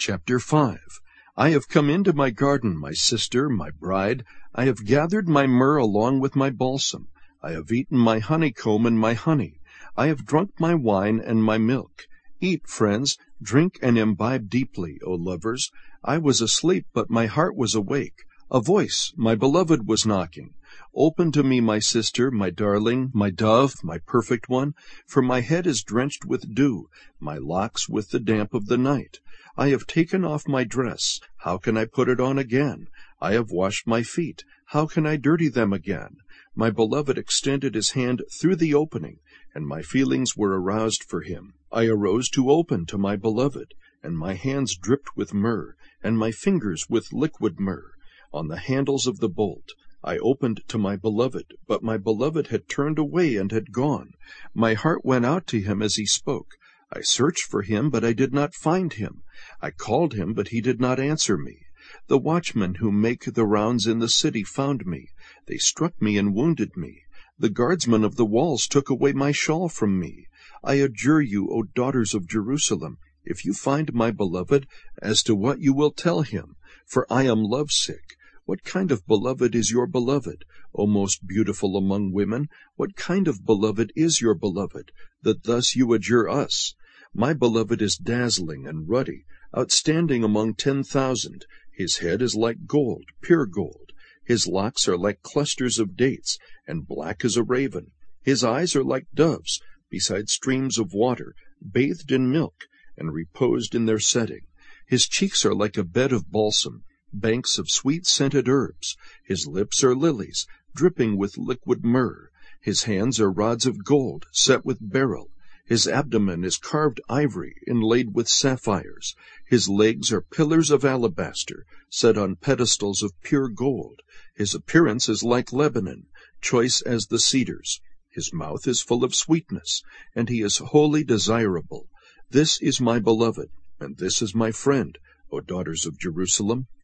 Chapter 5. I have come into my garden, my sister, my bride. I have gathered my myrrh along with my balsam. I have eaten my honeycomb and my honey. I have drunk my wine and my milk. Eat, friends, drink and imbibe deeply, O lovers. I was asleep, but my heart was awake. A voice, my beloved, was knocking. Open to me, my sister, my darling, my dove, my perfect one, for my head is drenched with dew, my locks with the damp of the night. I have taken off my dress. How can I put it on again? I have washed my feet. How can I dirty them again? My beloved extended his hand through the opening, and my feelings were aroused for him. I arose to open to my beloved, and my hands dripped with myrrh, and my fingers with liquid myrrh. On the handles of the bolt I opened to my beloved, but my beloved had turned away and had gone. My heart went out to him as he spoke. I searched for him, but I did not find him. I called him, but he did not answer me. The watchmen who make the rounds in the city found me. They struck me and wounded me. The guardsmen of the walls took away my shawl from me. I adjure you, O daughters of Jerusalem, if you find my beloved, as to what you will tell him, for I am lovesick. What kind of beloved is your beloved, O most beautiful among women? What kind of beloved is your beloved, that thus you adjure us? My beloved is dazzling and ruddy, outstanding among 10,000. His head is like gold, pure gold. His locks are like clusters of dates, and black as a raven. His eyes are like doves, beside streams of water, bathed in milk, and reposed in their setting. His cheeks are like a bed of balsam, banks of sweet-scented herbs. His lips are lilies, dripping with liquid myrrh. His hands are rods of gold, set with beryl. His abdomen is carved ivory, inlaid with sapphires. His legs are pillars of alabaster, set on pedestals of pure gold. His appearance is like Lebanon, choice as the cedars. His mouth is full of sweetness, and he is wholly desirable. This is my beloved, and this is my friend, O daughters of Jerusalem.